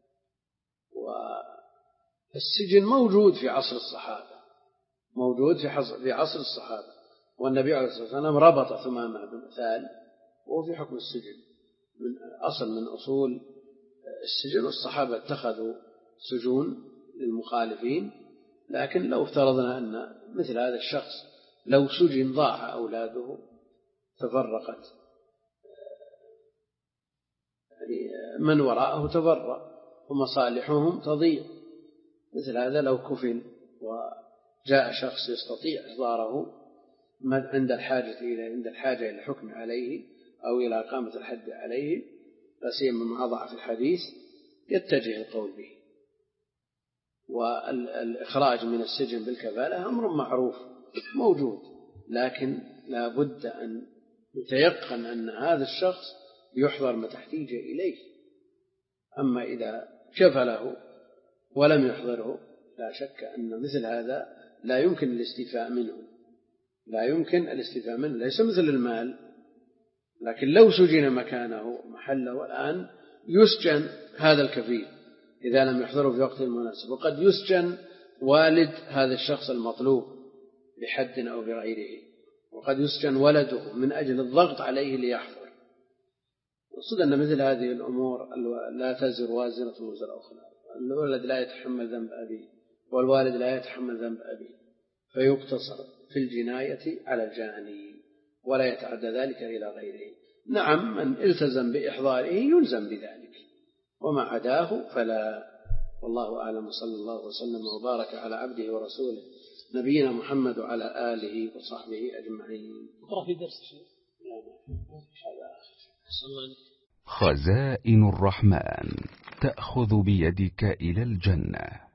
S2: والسجن موجود في عصر الصحابة، موجود في عصر الصحابة، والنبي عليه الصلاة والسلام ربط ثمامة بن ثال وهو في حكم السجن، من أصل من أصول السجن. والصحابة اتخذوا سجون للمخالفين، لكن لو افترضنا أن مثل هذا الشخص لو سجن ضاع أولاده، تفرقت يعني من وراءه تفرق ومصالحهم تضيع، مثل هذا لو كفل وجاء شخص يستطيع إحضاره عند الحاجة إلى عند الحاجة إلى الحكم عليه أو إلى إقامة الحد عليه، لا سيما مع ضعف الحديث، يتجه القول به. والإخراج من السجن بالكفالة أمر معروف موجود، لكن لا بد أن يتيقن أن هذا الشخص يحضر متى احتيج إليه. أما إذا كفله ولم يحضره، لا شك أن مثل هذا لا يمكن الاستيفاء منه، لا يمكن الاستيفاء منه، ليس مثل المال. لكن لو سجن مكانه محله الآن يسجن هذا الكفيل إذا لم يحضره في وقت المناسب، وقد يسجن والد هذا الشخص المطلوب بحد أو بغيره، وقد يسجن ولده من أجل الضغط عليه ليحضر. أقصد أن مثل هذه الأمور لا تزر وازرة وزر أخرى، الولد لا يتحمل ذنب أبيه والوالد لا يتحمل ذنب أبيه، فيقتصر في الجناية على الجاني ولا يتعدى ذلك إلى غيره. نعم، من التزم بإحضاره يلزم بذلك، وما عداه فلا. والله أعلم، صلى الله وسلم وبارك على عبده ورسوله نبينا محمد وعلى آله وصحبه أجمعين.
S1: أقرأ في درس شيء.
S3: خزائن الرحمن تأخذ بيدك إلى الجنة.